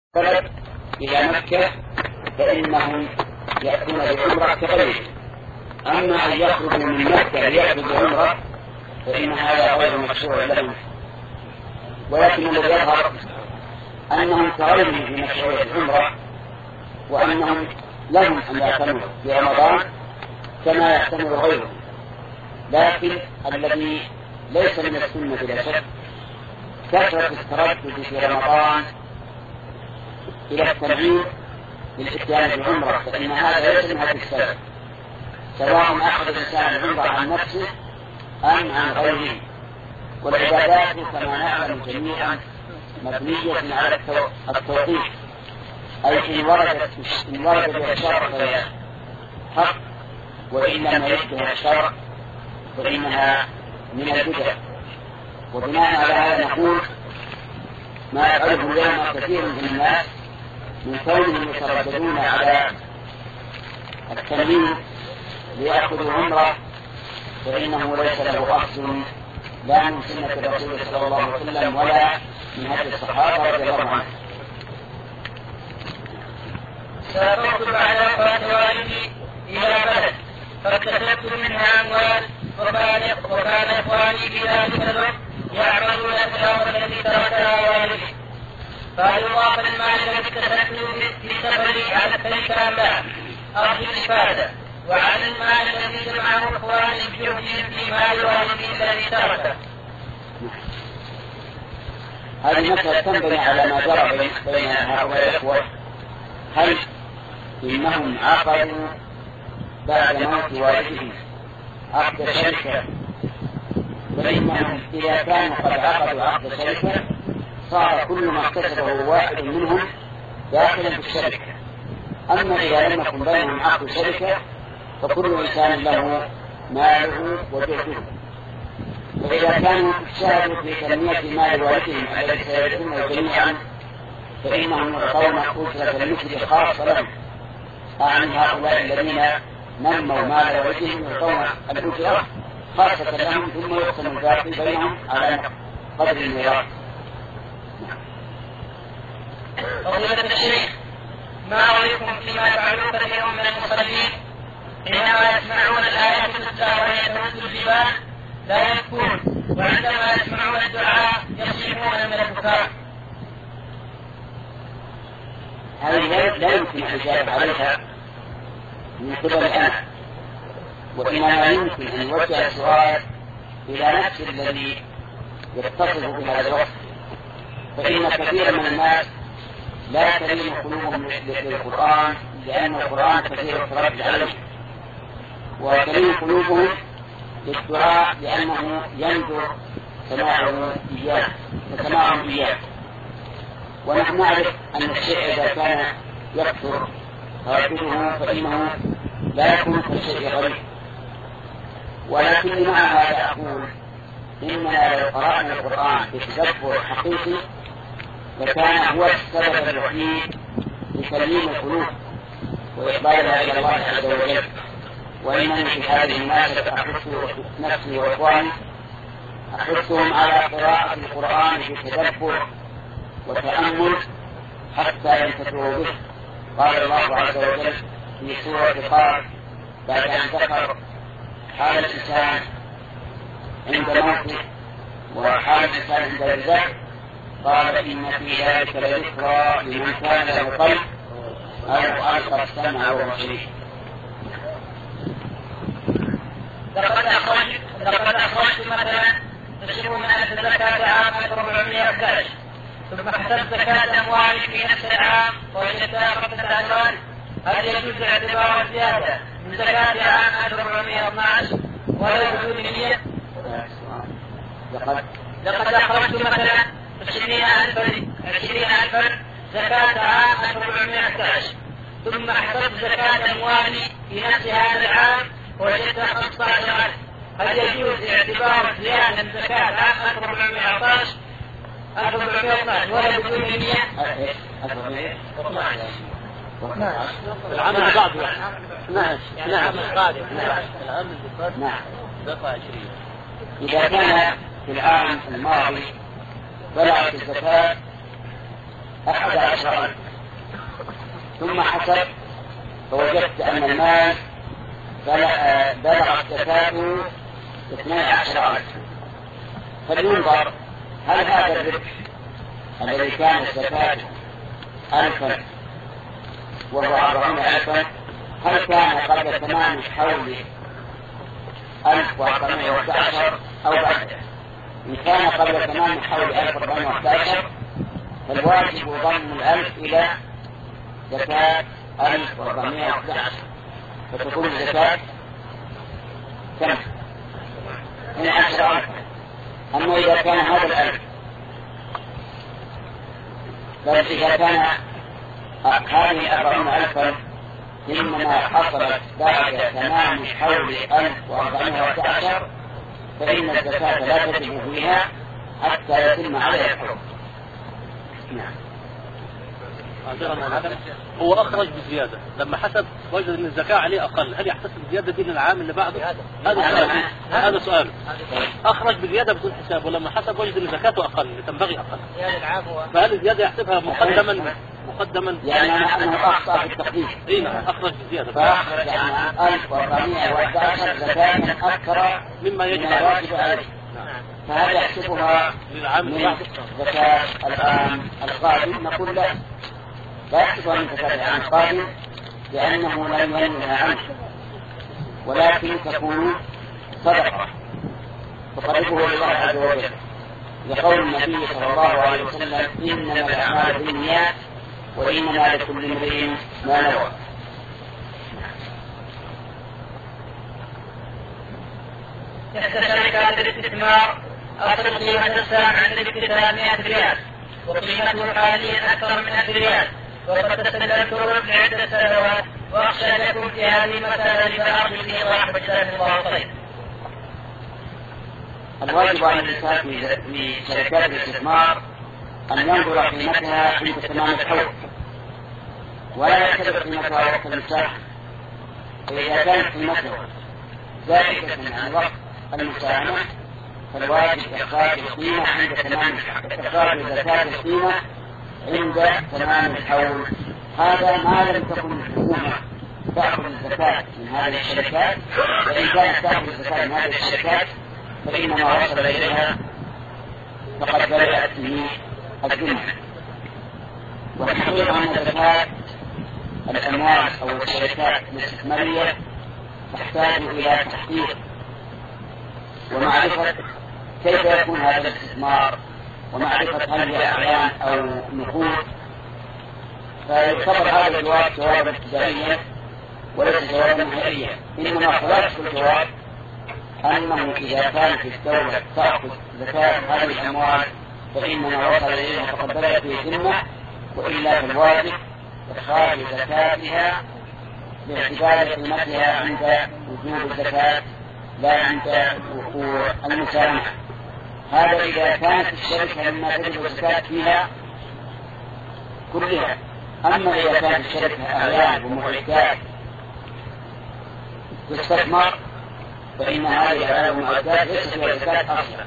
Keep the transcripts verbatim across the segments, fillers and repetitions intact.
بلد إلى مكة فإنهم يأتون بعمرة كغيره. أما أن يخرجوا من مكة ليأتوا بعمرة فإن هذا غير مشروع لهم، ولكن الذي يظهر أنهم كغيرهم في مشروع العمرة، وأنهم لهم أن يعتمروا في رمضان كما يعتمر غيرهم. لكن الذي ليس من السنة بلا شك كثرة التردد في رمضان إلى التنعيم للإتيان بالعمرة، فإن هذا ليس من هذه السبب، سواء أخذ الإنسان العمرة عن نفسه أم عن غيره. والعبادات كما نعلم جميعا مبنية على التوقيف، أي إن وردت إن ورد بها الشرع فهي حق، وإن لم يرد بها الشرع فإنها من البدع. وبناء على هذا نقول ما يفعله اليوم كثير من الناس من كونهم يترددون على التنعيم ليأخذوا عمرة، فإنه ليس له أصل لا من سنة الرسول صلى الله عليه وسلم ولا من هدي الصحابة رضي الله عنهم. سافرت بعد وفاة والدي إلى بلد فاكتسبت منها أموال، وكان إخواني في ذلك الوقت يعملون الثمرة التي تركها والدي، فهل يضاف المال الذي اكتسبته في سفري على التركة أم لا؟ أرجو الإفادة. وعن المال الذي جمعه إخواني بجهدهم في مال والدي الذي تركه. هذه مسألة تنبني على ما جرى بين هؤلاء الإخوة. هل إنهم عقدوا بعد موت والدهم عقد شركة، فإنهم إذا كانوا قد عقدوا عقد شركة صار كل ما اكتسبه واحد منهم داخلا في الشركة. أما إذا لم يكن بينهم عقد شركة فكل إنسان له ماله وجهده، وإذا كانوا اجتهدوا في تنمية مال والدهم الذي سيرثونه جميعا فإنهم يعطون أجرة المثل خاصة لهم. عن هؤلاء الذين نموا مال والدهم يعطون الأجرة خاصة لهم، ثم يقسم الباقي بينهم على قدر الميراث. فضيلة الشيخ، ما رأيكم فيما يفعله كثير من المصلين حينما يسمعون الآية تتلى وهي تهز الجبال لا يبكون، وعندما يسمعون الدعاء يصيحون من البكاء؟ هذه لا يمكن الإجابة عليها من قبل أنا، وإنما يمكن أن يوجه السؤال إلى نفس الذي يتصف بهذا الوصف، فإن كثيرا من الناس لا تلين قلوبهم للقرآن لأن القرآن كثير التردد عليه، وتلين قلوبهم للدعاء لأنه يندر سماعه إياه وسماعهم إياه. ونحن نعرف أن الشيء إذا كان يكثر تردده فإنه لا يكون كالشيء غريب. ولكن مع هذا أقول إننا لو قرأنا القرآن بتدبر حقيقي لكان هو السبب الوحيد لتليين القلوب وإقبالها إلى الله عز وجل. وإنني في هذه المناسبة أحث نفسي وإخواني أحثهم على قراءة القرآن بتدبر وتأمل حتى ينتفعوا به. قال الله عز وجل في سورة قاف بعد أن ذكر حال الإنسان عند موته وحال الإنسان عند الرزق قال إن في ذلك لذكرى لمن كان له قلب أو ألقى السمع وهو شهيد. لقد أخرجت لقد أخرجت مثلا عشرون ألف زكاة عام أربعمائة وأحد عشر، ثم حسبت زكاة أموالي في نفس العام ووجدتها خمسة ألوان، هل يجوز اعتبار الزيادة من زكاة عام أربعمائة واثني عشر ولا بدون نية؟ لقد لقد أخرجت مثلا عشرين ألفا زكاة عام أربعمائة وأحد عشر، ثم حسبت زكاة أموالي في نفس هذا العام ووجدتها خمسة عشر ألف، هل يجوز اعتبار زيادة من زكاة عام أربعمائة وأحد عشر أربعمائة واثني عشر ولا بدون نية؟ العمل بعض نعم نعم نعم. إذا كان في العام الماضي بلغت الزكاة أحد عشر ألف، ثم حسب فوجدت أن المال بلغ زكاته اثني عشر ألف، فلينظر هل هذا الربح الذي كان زكاته ألفا وهو أربعون ألفا هل كان قبل تمام حول ألف وأربعمائة وأحد عشر أو بعده؟ إن كان قبل تمام حول ألف وأربعمائة وأحد عشر فالواجب ضم الألف إلى زكاة ألف وأربعمائة وأحد عشر، فتكون الزكاة كم؟ اثني عشر ألف. أما إذا كان هذا الألف بل إذا كان هذه أربعون ألفا إنما حصلت بعد تمام حول ألف وأربعمائة وأحد عشر فإن الزكاة لا تجب فيها حتى يتم عليها الحكم. نعم. هو أخرج بزيادة لما حسب وجد أن الزكاة عليه أقل، هل يحتسب الزيادة دي للعام اللي بعده؟ هذا سؤال. هذا سؤال. أخرج بزيادة بدون حساب، ولما حسب وجد أن زكاته أقل تنبغي أقل، فهل الزيادة يحسبها مقدما مقدما يعني أنه أخطأ في التقدير؟ إيه نعم، أخرج بزيادة فأخرج عن ألف وأربعمائة وأحد عشر زكاة أكثر مما يجب عليه، فهل يحسبها من زكاة العام القادم؟ نقول لا، لا يحسبها من زكاة العام القادم لأنه لم ينهى عنه، ولكن تكون صدقة تقربه لله عز وجل، لقول النبي صلى الله عليه وسلم إنما الأعمال بالنيات وإنما لكل امرئ ما نوى. إحدى شركات الاستثمار أصل قيمة السهم عند الاكتتاب مئة ريال، وقيمته حاليا أكثر من ألف ريال، وقد تسللت الربح عدة سنوات، وأخشى أن يكون في هذه المسألة فأرجو الإيضاح بجزاكم الله خير. الواجب على الإنسان في شركات الاستثمار أن ينظر قيمتها عند تمام الحول، ولا يعتبر قيمتها وقت المساحة، فإذا كانت قيمتها زائدة عن وقت المساهمة فالواجب إخراج القيمة عند تمام إخراج زكاة القيمة عند تمام الحول. هذا ما لم تكن الحكومة تأخذ الزكاة من هذه الشركات، وإن كانت تأخذ الزكاة من هذه الشركات فإنما وصل إليها فقد بدأت به الذمة. والحقيقة أن زكاة الأموال أو الشركات الاستثمارية تحتاج إلى تحقيق ومعرفة كيف يكون هذا الاستثمار، ومعرفة هل هي أعيان أو نقود، فيعتبر هذا الجواب جوابا ابتدائيا وليس جوابا نهائيا، إنما خلاصة الجواب أنه إذا كانت الدولة تأخذ زكاة هذه الأموال فإنما وصل إليها فقد بدأت به الذمة، وإلا فالواجب إخراج زكاتها باعتبار قيمتها عند وجوب الزكاة لا عند وقوع المساهمة. هذا إذا كانت الشركة مما تجب الزكاة فيها كلها. أما إذا كانت الشركة أعيان ومعدات تستثمر فإن هذه الأعيان والمعدات ليست فيها زكاة أصلا.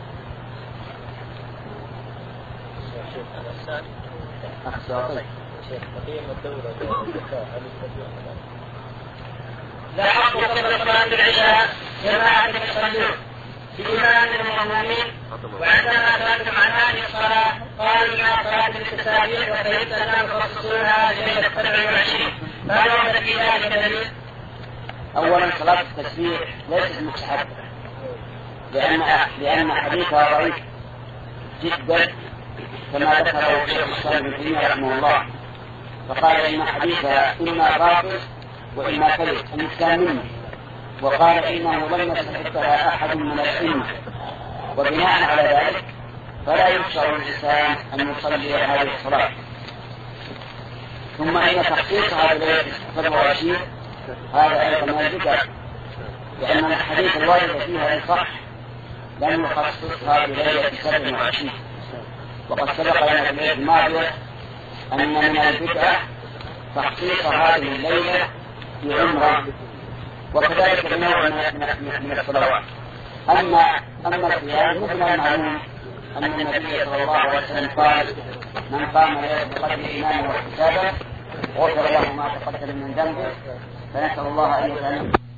لا حق قبل صلاة العشاء جماعة يصلون بإمام المأمومين، وعندما سألتم عن هذه الصلاة قالوا إنها صلاة التسابيح وفهمت أنهم يخصصونها ليلة السبع والعشرين، فهل ورد في ذلك دليل؟ أولا صلاة التسبيح ليست مستحبة، لأن لأن حديثها ضعيف جدا كما ذكره الشيخ الإسلام ابن تيمية رحمه الله، فقال إن حديثها إما باطل وإما كذب الإسلام منه، وقال إنه لم يستحقها أحد من الأئمة، وبناء على ذلك فلا يشرع الإنسان أن يصلي هذه الصلاة. ثم إن تخصيصها بليلة السبع والعشرين هذا أيضا من البدع، لأن الحديث الوارد فيها إن صح لم يخصصها بليلة السبع والعشرين، وقد سبق لنا في الليلة الماضية أن من البدع تخصيص هذه الليلة بعمرة، وكذلك بنوع من الصلوات. أما أما الصيام مثل المعلوم أن النبي صلى الله عليه وسلم قال من قام بقدر إيمانه واحتسابه غفر له ما تقدم من ذنبه، فنسأل الله أن يجعلنا